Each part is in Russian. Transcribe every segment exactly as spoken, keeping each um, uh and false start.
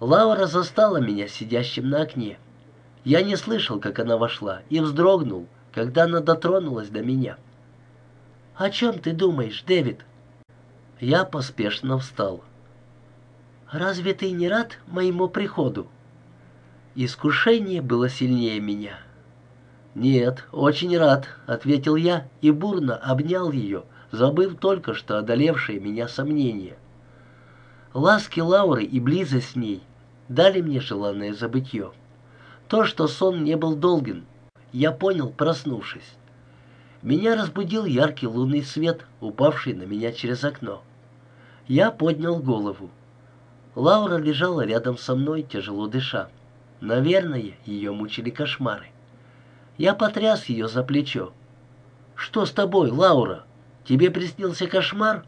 Лаура застала меня сидящим на окне. Я не слышал, как она вошла, и вздрогнул, когда она дотронулась до меня. «О чем ты думаешь, Дэвид?» Я поспешно встал. «Разве ты не рад моему приходу?» Искушение было сильнее меня. «Нет, очень рад», — ответил я и бурно обнял ее, забыв только что одолевшие меня сомнения. Ласки Лауры и близость с ней дали мне желанное забытье. То, что сон не был долгим, я понял, проснувшись. Меня разбудил яркий лунный свет, упавший на меня через окно. Я поднял голову. Лаура лежала рядом со мной, тяжело дыша. Наверное, ее мучили кошмары. Я потряс ее за плечо. «Что с тобой, Лаура? Тебе приснился кошмар?»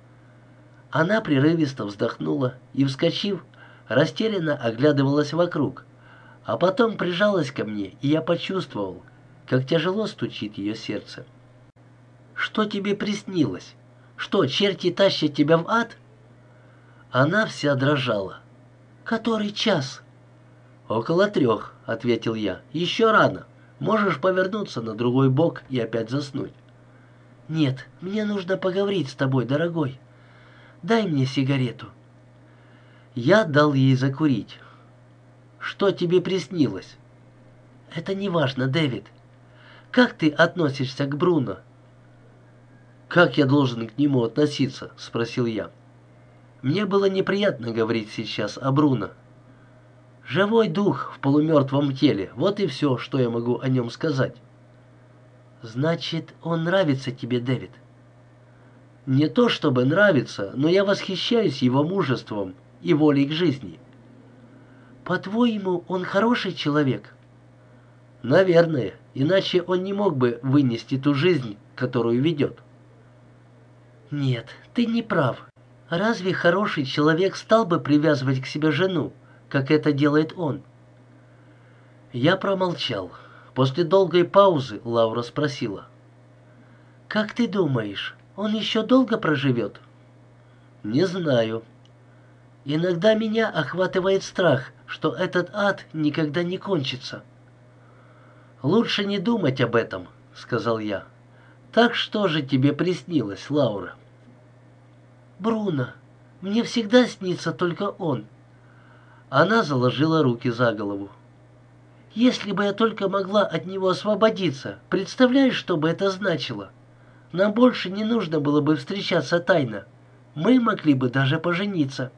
Она прерывисто вздохнула и, вскочив, растерянно оглядывалась вокруг, а потом прижалась ко мне, и я почувствовал, как тяжело стучит ее сердце. «Что тебе приснилось? Что, черти тащат тебя в ад?» Она вся дрожала. «Который час?» «Около трех», — ответил я. «Еще рано. Можешь повернуться на другой бок и опять заснуть». «Нет, мне нужно поговорить с тобой, дорогой. Дай мне сигарету». Я дал ей закурить. «Что тебе приснилось?» «Это не важно, Дэвид. Как ты относишься к Бруно?» «Как я должен к нему относиться?» — спросил я. Мне было неприятно говорить сейчас о Бруно. Живой дух в полумертвом теле. Вот и все, что я могу о нем сказать. «Значит, он нравится тебе, Дэвид?» «Не то чтобы нравится, но я восхищаюсь его мужеством и волей к жизни». «По-твоему, он хороший человек?» «Наверное, иначе он не мог бы вынести ту жизнь, которую ведет». «Нет, ты не прав. Разве хороший человек стал бы привязывать к себе жену, как это делает он?» Я промолчал. После долгой паузы Лаура спросила. «Как ты думаешь, он еще долго проживет?» «Не знаю. Иногда меня охватывает страх, что этот ад никогда не кончится». «Лучше не думать об этом», — сказал я. «Так что же тебе приснилось, Лаура?» «Бруно. Мне всегда снится только он». Она заложила руки за голову. «Если бы я только могла от него освободиться, представляешь, что бы это значило? Нам больше не нужно было бы встречаться тайно. Мы могли бы даже пожениться».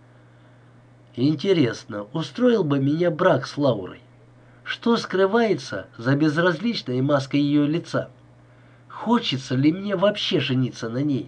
Интересно, устроил бы меня брак с Лаурой? Что скрывается за безразличной маской ее лица? Хочется ли мне вообще жениться на ней?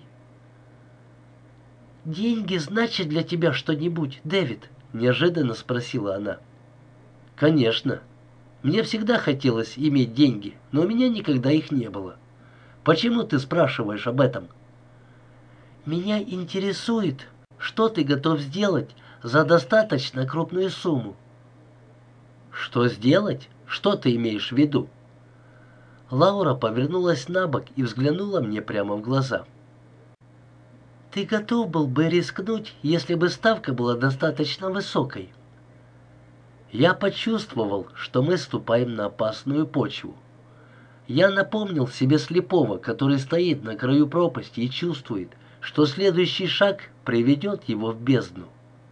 «Деньги значат для тебя что-нибудь, Дэвид?» — неожиданно спросила она. «Конечно. Мне всегда хотелось иметь деньги, но у меня никогда их не было. Почему ты спрашиваешь об этом?» «Меня интересует, что ты готов сделать за достаточно крупную сумму». «Что сделать? Что ты имеешь в виду?» Лаура повернулась на бок и взглянула мне прямо в глаза. «Ты готов был бы рискнуть, если бы ставка была достаточно высокой?» Я почувствовал, что мы ступаем на опасную почву. Я напомнил себе слепого, который стоит на краю пропасти и чувствует, что следующий шаг приведет его в бездну.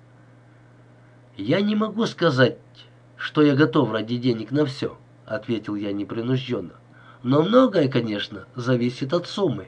«Я не могу сказать, что я готов ради денег на все», — ответил я непринужденно. «Но многое, конечно, зависит от суммы».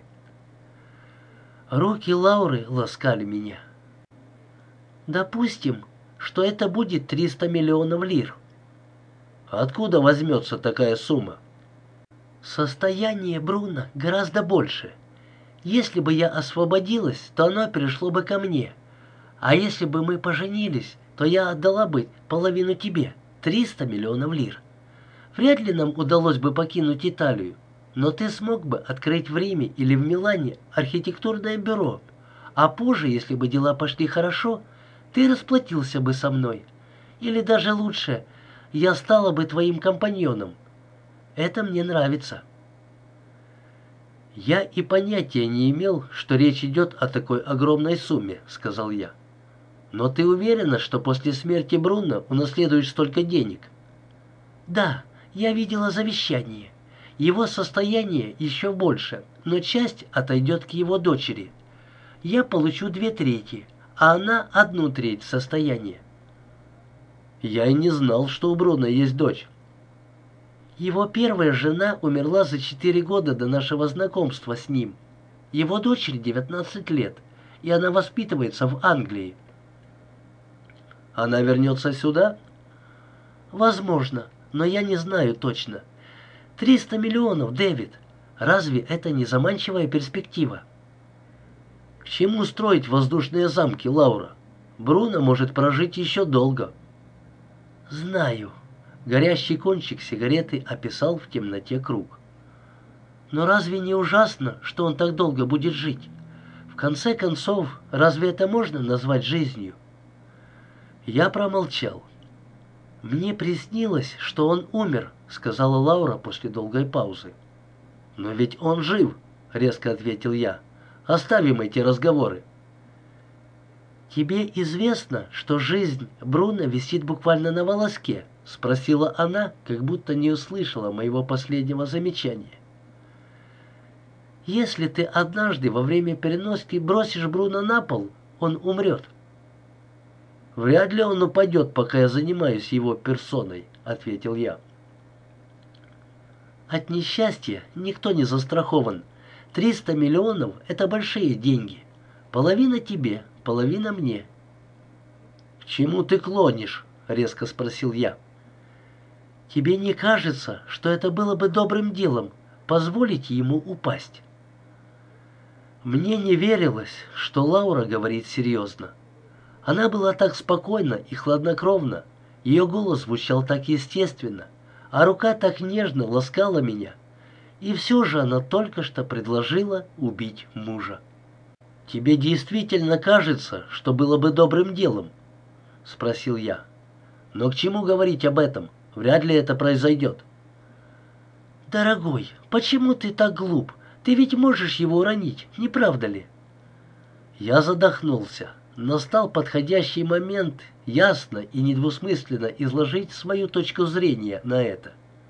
Руки Лауры ласкали меня. «Допустим, что это будет триста миллионов лир». «Откуда возьмется такая сумма?» «Состояние Бруно гораздо больше. Если бы я освободилась, то оно пришло бы ко мне. А если бы мы поженились, то я отдала бы половину тебе, триста миллионов лир. Вряд ли нам удалось бы покинуть Италию, но ты смог бы открыть в Риме или в Милане архитектурное бюро, а позже, если бы дела пошли хорошо, ты расплатился бы со мной. Или даже лучше, я стала бы твоим компаньоном. Это мне нравится». «Я и понятия не имел, что речь идет о такой огромной сумме», — сказал я. Но ты уверена, что после смерти Бруно унаследуешь столько денег? Да, я видела завещание. Его состояние еще больше, но часть отойдет к его дочери. Я получу две трети, а она одну треть состояния. Я и не знал, что у Бруно есть дочь. Его первая жена умерла за четыре года до нашего знакомства с ним. Его дочери девятнадцать лет, и она воспитывается в Англии. Она вернется сюда? Возможно, но я не знаю точно. Триста миллионов, Дэвид. Разве это не заманчивая перспектива? К чему строить воздушные замки, Лаура? Бруно может прожить еще долго. Знаю. Горящий кончик сигареты описал в темноте круг. Но разве не ужасно, что он так долго будет жить? В конце концов, разве это можно назвать жизнью? Я промолчал. «Мне приснилось, что он умер», — сказала Лаура после долгой паузы. «Но ведь он жив», — резко ответил я. «Оставим эти разговоры». «Тебе известно, что жизнь Бруно висит буквально на волоске?» — спросила она, как будто не услышала моего последнего замечания. «Если ты однажды во время переноски бросишь Бруно на пол, он умрет». «Вряд ли он упадет, пока я занимаюсь его персоной», — ответил я. «От несчастья никто не застрахован. Триста миллионов — это большие деньги. Половина тебе, половина мне». «К чему ты клонишь?» — резко спросил я. «Тебе не кажется, что это было бы добрым делом позволить ему упасть?» Мне не верилось, что Лаура говорит серьезно. Она была так спокойна и хладнокровна, ее голос звучал так естественно, а рука так нежно ласкала меня. И все же она только что предложила убить мужа. «Тебе действительно кажется, что было бы добрым делом?» — спросил я. «Но к чему говорить об этом? Вряд ли это произойдет». «Дорогой, почему ты так глуп? Ты ведь можешь его уронить, не правда ли?» Я задохнулся. Настал подходящий момент ясно и недвусмысленно изложить свою точку зрения на это.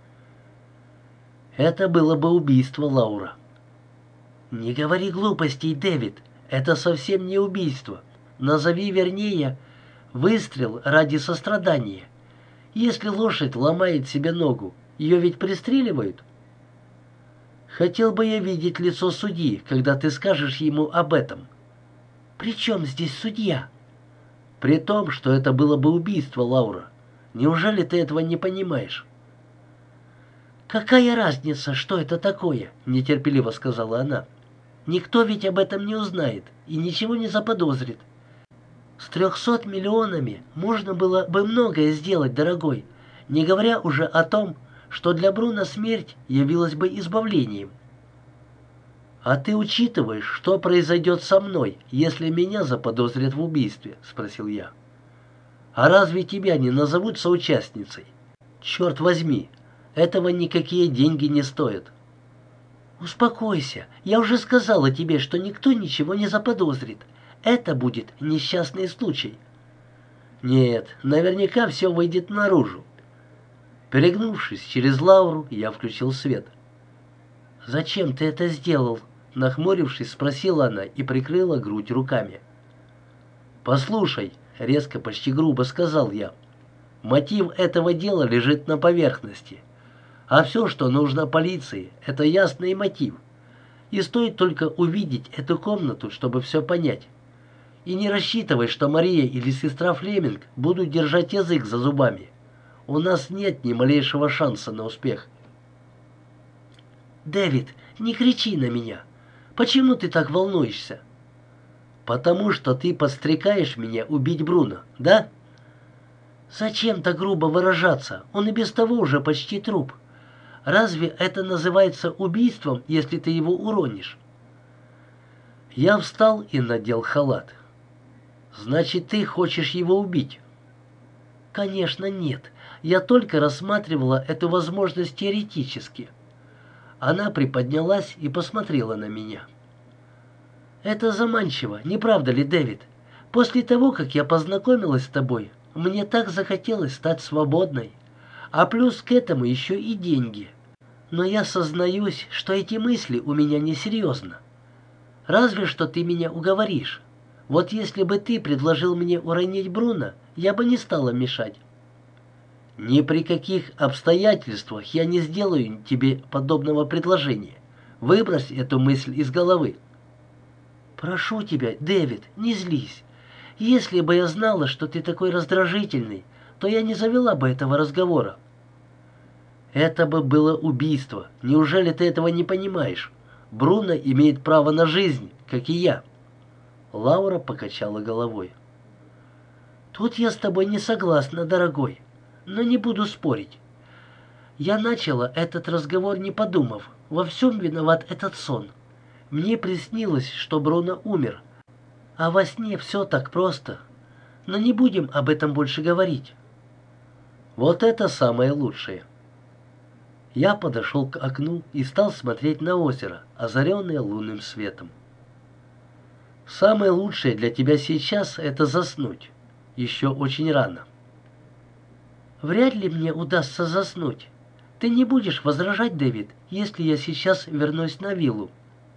«Это было бы убийство, Лаура». «Не говори глупостей, Дэвид. Это совсем не убийство. Назови вернее выстрел ради сострадания. Если лошадь ломает себе ногу, ее ведь пристреливают?» «Хотел бы я видеть лицо судьи, когда ты скажешь ему об этом». «При чем здесь судья?» «При том, что это было бы убийство, Лаура. Неужели ты этого не понимаешь?» «Какая разница, что это такое?» — нетерпеливо сказала она. «Никто ведь об этом не узнает и ничего не заподозрит. С трехсот миллионами можно было бы многое сделать, дорогой, не говоря уже о том, что для Бруно смерть явилась бы избавлением». «А ты учитываешь, что произойдет со мной, если меня заподозрят в убийстве?» — спросил я. «А разве тебя не назовут соучастницей? Черт возьми, этого никакие деньги не стоят». «Успокойся, я уже сказала тебе, что никто ничего не заподозрит. Это будет несчастный случай». «Нет, наверняка все выйдет наружу». Перегнувшись через Лауру, я включил свет. «Зачем ты это сделал?» — нахмурившись, спросила она и прикрыла грудь руками. «Послушай», — резко, почти грубо сказал я, — «мотив этого дела лежит на поверхности. А все, что нужно полиции, это ясный мотив. И стоит только увидеть эту комнату, чтобы все понять. И не рассчитывай, что Мария или сестра Флеминг будут держать язык за зубами. У нас нет ни малейшего шанса на успех». «Дэвид, не кричи на меня. Почему ты так волнуешься?» «Потому что ты подстрекаешь меня убить Бруно, да?» «Зачем так грубо выражаться? Он и без того уже почти труп. Разве это называется убийством, если ты его уронишь?» Я встал и надел халат. «Значит, ты хочешь его убить?» «Конечно, нет. Я только рассматривала эту возможность теоретически». Она приподнялась и посмотрела на меня. «Это заманчиво, не правда ли, Дэвид? После того, как я познакомилась с тобой, мне так захотелось стать свободной. А плюс к этому еще и деньги. Но я сознаюсь, что эти мысли у меня несерьезно. Разве что ты меня уговоришь. Вот если бы ты предложил мне уронить Бруно, я бы не стала мешать. Ни при каких обстоятельствах я не сделаю тебе подобного предложения. Выбрось эту мысль из головы. Прошу тебя, Дэвид, не злись. Если бы я знала, что ты такой раздражительный, то я не завела бы этого разговора. Это бы было убийство. Неужели ты этого не понимаешь? Бруно имеет право на жизнь, как и я. Лаура покачала головой. Тут я с тобой не согласна, дорогой, но не буду спорить. Я начала этот разговор, не подумав. Во всем виноват этот сон. Мне приснилось, что Бруно умер. А во сне все так просто. Но не будем об этом больше говорить. Вот это самое лучшее. Я подошел к окну и стал смотреть на озеро, озаренное лунным светом. Самое лучшее для тебя сейчас — это заснуть. Еще очень рано. Вряд ли мне удастся заснуть. Ты не будешь возражать, Дэвид, если я сейчас вернусь на виллу?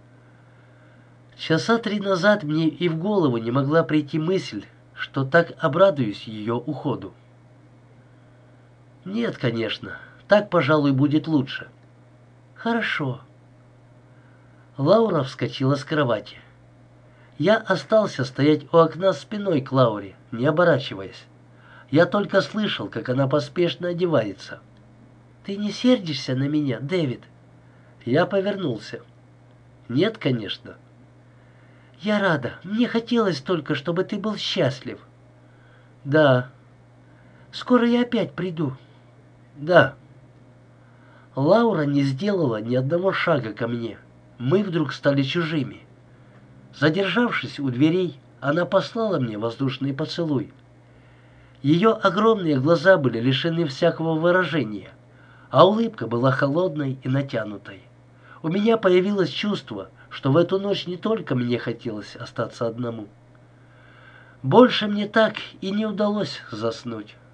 Часа три назад мне и в голову не могла прийти мысль, что так обрадуюсь ее уходу. Нет, конечно, так, пожалуй, будет лучше. Хорошо. Лаура вскочила с кровати. Я остался стоять у окна спиной к Лауре, не оборачиваясь. Я только слышал, как она поспешно одевается. «Ты не сердишься на меня, Дэвид?» Я повернулся. «Нет, конечно». «Я рада. Мне хотелось только, чтобы ты был счастлив». «Да». «Скоро я опять приду». «Да». Лаура не сделала ни одного шага ко мне. Мы вдруг стали чужими. Задержавшись у дверей, она послала мне воздушный поцелуй. Ее огромные глаза были лишены всякого выражения, а улыбка была холодной и натянутой. У меня появилось чувство, что в эту ночь не только мне хотелось остаться одному. Больше мне так и не удалось заснуть.